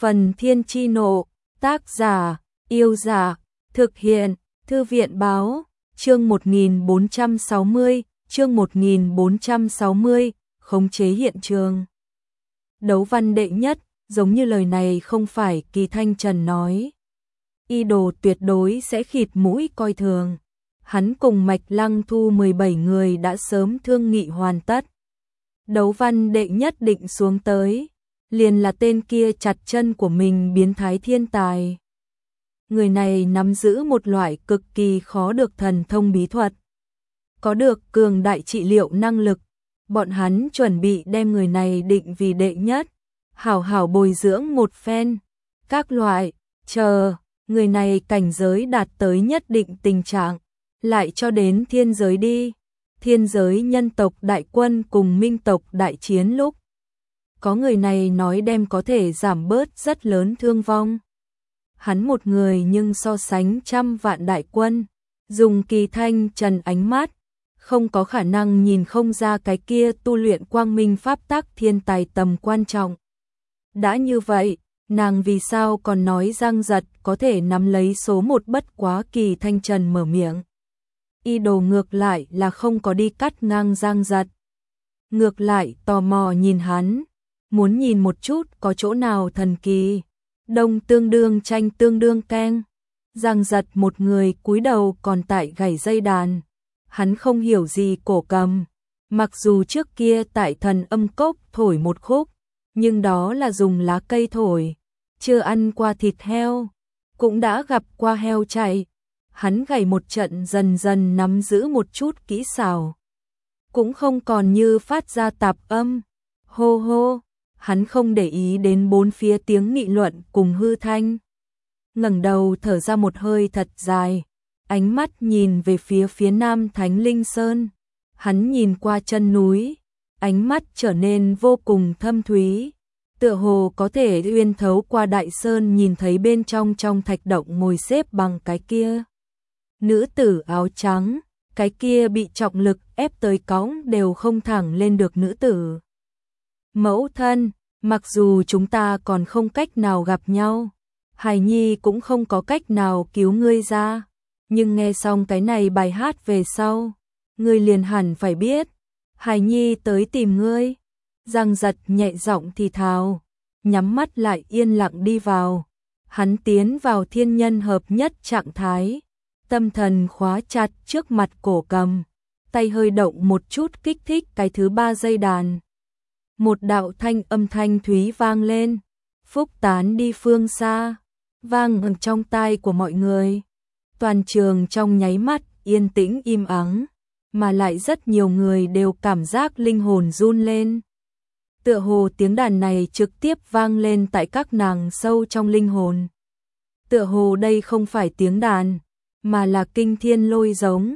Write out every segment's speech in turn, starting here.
Phần Thiên Chi Nộ, tác giả, Yêu Giả, thực hiện, Thư viện Báo, chương 1460, chương 1460, khống chế hiện trường. Đấu văn đệ nhất, giống như lời này không phải Kỳ Thanh Trần nói. Y đồ tuyệt đối sẽ khịt mũi coi thường. Hắn cùng Mạch Lăng Thu 17 người đã sớm thương nghị hoàn tất. Đấu văn đệ nhất định xuống tới, liền là tên kia chặt chân của mình biến thái thiên tài. Người này nắm giữ một loại cực kỳ khó được thần thông bí thuật, có được cường đại trị liệu năng lực. Bọn hắn chuẩn bị đem người này định vì đệ nhất, hảo hảo bồi dưỡng một phen. Các loại, chờ, người này cảnh giới đạt tới nhất định tình trạng, lại cho đến thiên giới đi. Thiên giới nhân tộc đại quân cùng minh tộc đại chiến lúc, có người này nói đem có thể giảm bớt rất lớn thương vong. Hắn một người nhưng so sánh trăm vạn đại quân, dùng Kỳ Thanh Trần ánh mắt, không có khả năng nhìn không ra cái kia tu luyện quang minh pháp tắc thiên tài tầm quan trọng. Đã như vậy, nàng vì sao còn nói Giang Giật có thể nắm lấy số một bất quá. Kỳ Thanh Trần mở miệng. Y đồ ngược lại là không có đi cắt ngang Giang Giật. Ngược lại tò mò nhìn hắn, muốn nhìn một chút có chỗ nào thần kỳ. Đông tương đương tranh tương đương keng. Giang Giật một người cúi đầu còn tại gảy dây đàn. Hắn không hiểu gì cổ cầm. Mặc dù trước kia tại Thần Âm Cốc thổi một khúc, nhưng đó là dùng lá cây thổi. Chưa ăn qua thịt heo, cũng đã gặp qua heo chạy. Hắn gảy một trận dần dần nắm giữ một chút kỹ xảo. Cũng không còn như phát ra tạp âm. Hô hô, hắn không để ý đến bốn phía tiếng nghị luận cùng hư thanh. Ngẩng đầu thở ra một hơi thật dài, ánh mắt nhìn về phía nam Thánh Linh Sơn. Hắn nhìn qua chân núi, ánh mắt trở nên vô cùng thâm thúy, tựa hồ có thể uyên thấu qua đại sơn nhìn thấy bên trong thạch động ngồi xếp bằng cái kia. Nữ tử áo trắng, cái kia bị trọng lực ép tới cõng đều không thẳng lên được nữ tử. Mẫu thân, mặc dù chúng ta còn không cách nào gặp nhau, Hải Nhi cũng không có cách nào cứu ngươi ra, nhưng nghe xong cái này bài hát về sau, ngươi liền hẳn phải biết, Hải Nhi tới tìm ngươi. Giang Giật nhẹ giọng thì thào, nhắm mắt lại yên lặng đi vào. Hắn tiến vào thiên nhân hợp nhất trạng thái, tâm thần khóa chặt trước mặt cổ cầm, tay hơi động một chút kích thích cái thứ ba dây đàn. Một đạo thanh âm thanh thúy vang lên, phúc tán đi phương xa, vang ở trong tai của mọi người. Toàn trường trong nháy mắt yên tĩnh im ắng, mà lại rất nhiều người đều cảm giác linh hồn run lên. Tựa hồ tiếng đàn này trực tiếp vang lên tại các nàng sâu trong linh hồn. Tựa hồ đây không phải tiếng đàn, mà là kinh thiên lôi giống.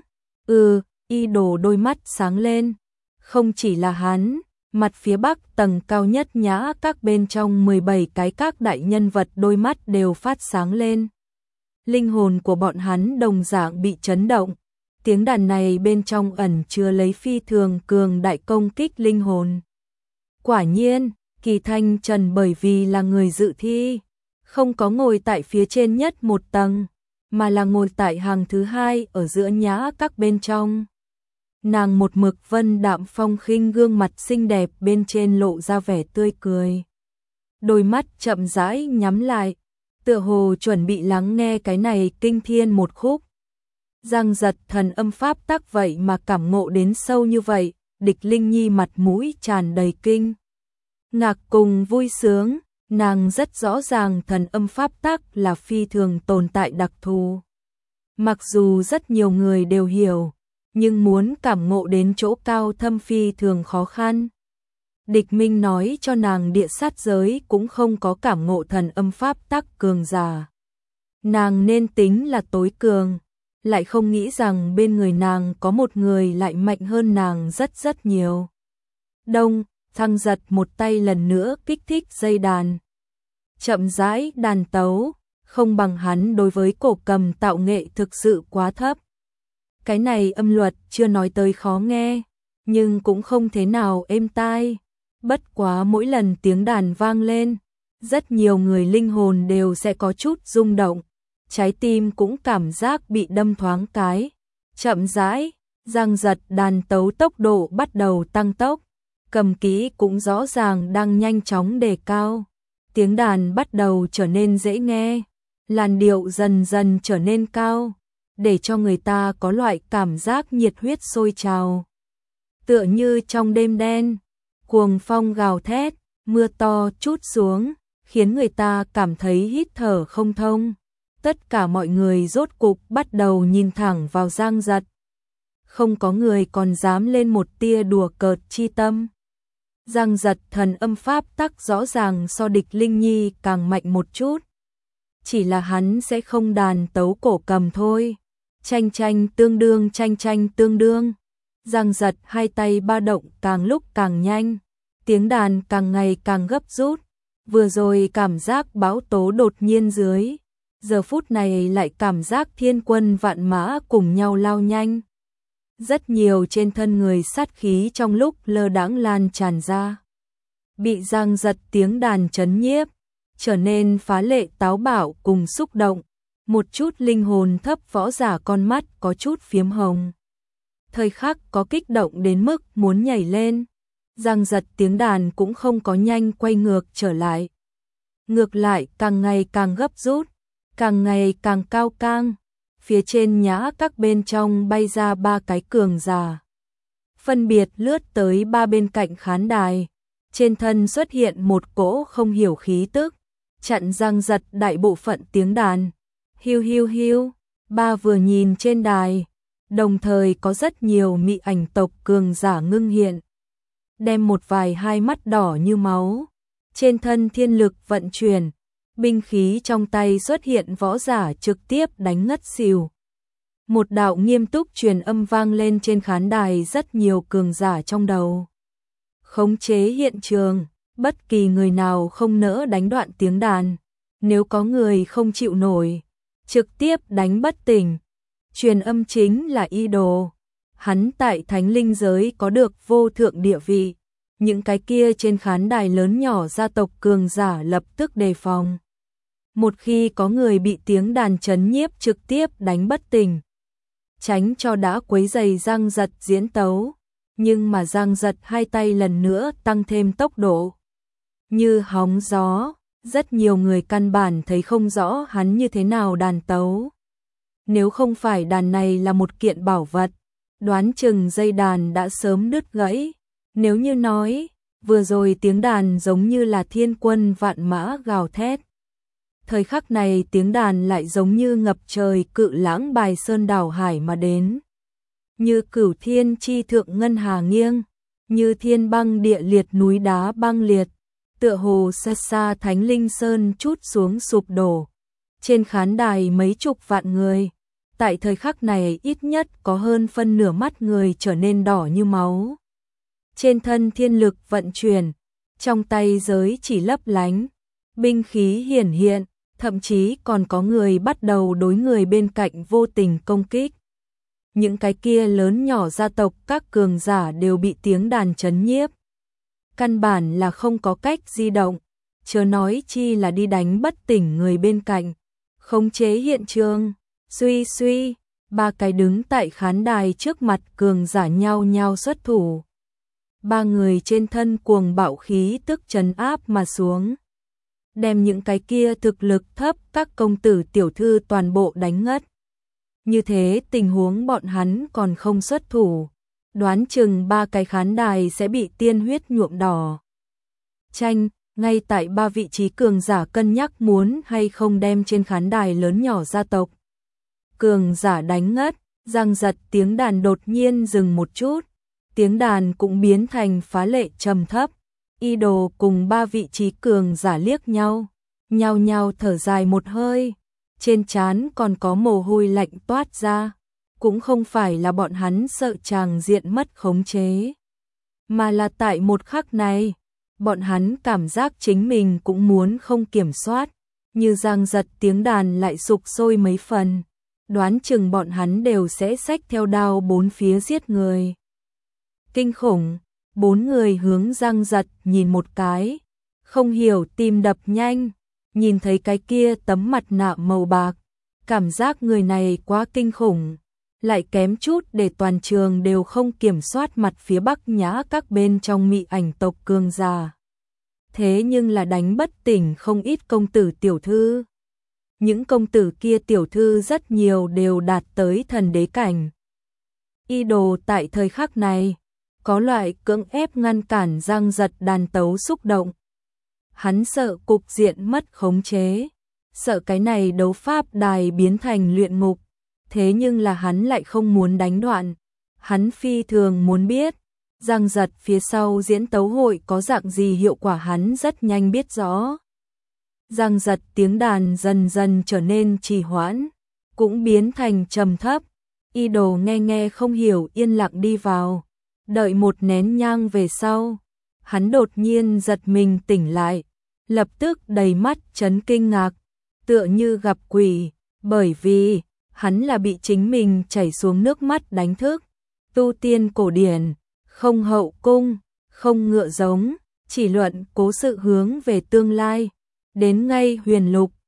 Y đồ đôi mắt sáng lên. Không chỉ là hắn, mặt phía bắc tầng cao nhất nhã các bên trong 17 cái các đại nhân vật đôi mắt đều phát sáng lên. Linh hồn của bọn hắn đồng dạng bị chấn động. Tiếng đàn này bên trong ẩn chứa lấy phi thường cường đại công kích linh hồn. Quả nhiên, Kỳ Thanh Trần bởi vì là người dự thi, không có ngồi tại phía trên nhất một tầng, mà là ngồi tại hàng thứ hai ở giữa nhã các bên trong. Nàng một mực vân đạm phong khinh, gương mặt xinh đẹp bên trên lộ ra vẻ tươi cười. Đôi mắt chậm rãi nhắm lại, tựa hồ chuẩn bị lắng nghe cái này kinh thiên một khúc. Giang Giật thần âm pháp tắc vậy mà cảm ngộ đến sâu như vậy, Địch Linh Nhi mặt mũi tràn đầy kinh ngạc cùng vui sướng. Nàng rất rõ ràng thần âm pháp tắc là phi thường tồn tại đặc thù. Mặc dù rất nhiều người đều hiểu, nhưng muốn cảm ngộ đến chỗ cao thâm phi thường khó khăn. Địch Minh nói cho nàng địa sát giới cũng không có cảm ngộ thần âm pháp tắc cường giả. Nàng nên tính là tối cường, lại không nghĩ rằng bên người nàng có một người lại mạnh hơn nàng rất rất nhiều. Đông, Thăng Giật một tay lần nữa kích thích dây đàn. Chậm rãi đàn tấu, không bằng hắn đối với cổ cầm tạo nghệ thực sự quá thấp. Cái này âm luật chưa nói tới khó nghe, nhưng cũng không thế nào êm tai. Bất quá mỗi lần tiếng đàn vang lên, Rất nhiều người linh hồn đều sẽ có chút rung động, trái tim cũng cảm giác bị đâm thoáng cái. Chậm rãi, Giang Giật đàn tấu tốc độ bắt đầu tăng tốc, cầm kỹ cũng rõ ràng đang nhanh chóng đề cao. Tiếng đàn bắt đầu trở nên dễ nghe, làn điệu dần dần trở nên cao, để cho người ta có loại cảm giác nhiệt huyết sôi trào. Tựa như trong đêm đen, cuồng phong gào thét, mưa to trút xuống, khiến người ta cảm thấy hít thở không thông. Tất cả mọi người rốt cục bắt đầu nhìn thẳng vào Giang Giật. Không có người còn dám lên một tia đùa cợt chi tâm. Giang Giật thần âm pháp tắc rõ ràng so địch Linh Nhi càng mạnh một chút. Chỉ là hắn sẽ không đàn tấu cổ cầm thôi. Chanh chanh tương đương. Giang Giật hai tay ba động càng lúc càng nhanh. Tiếng đàn càng ngày càng gấp rút. Vừa rồi cảm giác bão tố đột nhiên dưới. Giờ phút này lại cảm giác thiên quân vạn mã cùng nhau lao nhanh. Rất nhiều trên thân người sát khí trong lúc lơ đãng lan tràn ra. Bị Giang Giật tiếng đàn chấn nhiếp, trở nên phá lệ táo bạo cùng xúc động. Một chút linh hồn thấp võ giả con mắt có chút phiếm hồng. Thời khắc có kích động đến mức muốn nhảy lên. Giang Giật tiếng đàn cũng không có nhanh quay ngược trở lại. Ngược lại càng ngày càng gấp rút, càng ngày càng cao cang. Phía trên nhã các bên trong bay ra ba cái cường giả. Phân biệt lướt tới ba bên cạnh khán đài. Trên thân xuất hiện một cỗ không hiểu khí tức, chặn Giang Giật đại bộ phận tiếng đàn. Hiu hiu hiu, ba vừa nhìn trên đài, đồng thời có rất nhiều mị ảnh tộc cường giả ngưng hiện. Đem một vài hai mắt đỏ như máu, trên thân thiên lực vận chuyển, binh khí trong tay xuất hiện võ giả trực tiếp đánh ngất xỉu. Một đạo nghiêm túc truyền âm vang lên trên khán đài, rất nhiều cường giả trong đầu. Khống chế hiện trường, bất kỳ người nào không nỡ đánh đoạn tiếng đàn, nếu có người không chịu nổi, trực tiếp đánh bất tỉnh. Truyền âm chính là Y Đồ, hắn tại Thánh Linh giới có được vô thượng địa vị, những cái kia trên khán đài lớn nhỏ gia tộc cường giả lập tức đề phòng. Một khi có người bị tiếng đàn chấn nhiếp trực tiếp đánh bất tỉnh, tránh cho đã quấy rầy Giang Giật diễn tấu. Nhưng mà Giang Giật hai tay lần nữa tăng thêm tốc độ. Như hóng gió, rất nhiều người căn bản thấy không rõ hắn như thế nào đàn tấu. Nếu không phải đàn này là một kiện bảo vật, đoán chừng dây đàn đã sớm đứt gãy. Nếu như nói, vừa rồi tiếng đàn giống như là thiên quân vạn mã gào thét. Thời khắc này tiếng đàn lại giống như ngập trời cự lãng bài sơn đảo hải mà đến. Như cửu thiên chi thượng ngân hà nghiêng, như thiên băng địa liệt núi đá băng liệt, tựa hồ xa xa Thánh Linh Sơn trút xuống sụp đổ. Trên khán đài mấy chục vạn người, tại thời khắc này ít nhất có hơn phân nửa mắt người trở nên đỏ như máu. Trên thân thiên lực vận chuyển, trong tay giới chỉ lấp lánh, binh khí hiển hiện, thậm chí còn có người bắt đầu đối người bên cạnh vô tình công kích. Những cái kia lớn nhỏ gia tộc các cường giả đều bị tiếng đàn chấn nhiếp. Căn bản là không có cách di động, chớ nói chi là đi đánh bất tỉnh người bên cạnh. Khống chế hiện trường, suy suy, ba cái đứng tại khán đài trước mặt cường giả nhau nhau xuất thủ. Ba người trên thân cuồng bạo khí tức trấn áp mà xuống. Đem những cái kia thực lực thấp các công tử tiểu thư toàn bộ đánh ngất. Như thế tình huống bọn hắn còn không xuất thủ, đoán chừng ba cái khán đài sẽ bị tiên huyết nhuộm đỏ. Tranh, ngay tại ba vị trí cường giả cân nhắc muốn hay không đem trên khán đài lớn nhỏ gia tộc. Cường giả đánh ngất, Giang Giật tiếng đàn đột nhiên dừng một chút, tiếng đàn cũng biến thành phá lệ trầm thấp. Y Đồ cùng ba vị trí cường giả liếc nhau, nhao nhao thở dài một hơi. Trên trán còn có mồ hôi lạnh toát ra, cũng không phải là bọn hắn sợ tràng diện mất khống chế, mà là tại một khắc này, bọn hắn cảm giác chính mình cũng muốn không kiểm soát, như Giang Giật tiếng đàn lại sục sôi mấy phần, đoán chừng bọn hắn đều sẽ xách theo đao bốn phía giết người. Kinh khủng, bốn người hướng Giang Giật nhìn một cái, Không hiểu tim đập nhanh, nhìn thấy cái kia tấm mặt nạ màu bạc, cảm giác người này quá kinh khủng, lại kém chút để toàn trường đều không kiểm soát mặt phía Bắc Nhã các bên trong Mị Ảnh tộc cường giả. Thế nhưng là đánh bất tỉnh không ít công tử tiểu thư. Những công tử kia tiểu thư rất nhiều đều đạt tới thần đế cảnh. Y Đồ tại thời khắc này, có loại cưỡng ép ngăn cản Giang Giật đàn tấu xúc động. Hắn sợ cục diện mất khống chế, sợ cái này đấu pháp đài biến thành luyện ngục, thế nhưng là hắn lại không muốn đánh đoạn. Hắn phi thường muốn biết, Giang Giật phía sau diễn tấu hội có dạng gì hiệu quả hắn rất nhanh biết rõ. Giang Giật tiếng đàn dần dần trở nên trì hoãn, cũng biến thành trầm thấp. Y Đồ nghe nghe không hiểu yên lặng đi vào, đợi một nén nhang về sau, hắn đột nhiên giật mình tỉnh lại, lập tức đầy mắt chấn kinh ngạc, tựa như gặp quỷ, bởi vì hắn là bị chính mình chảy xuống nước mắt đánh thức. Tu tiên cổ điển, không hậu cung, không ngựa giống, chỉ luận cố sự hướng về tương lai, đến ngay huyền lục,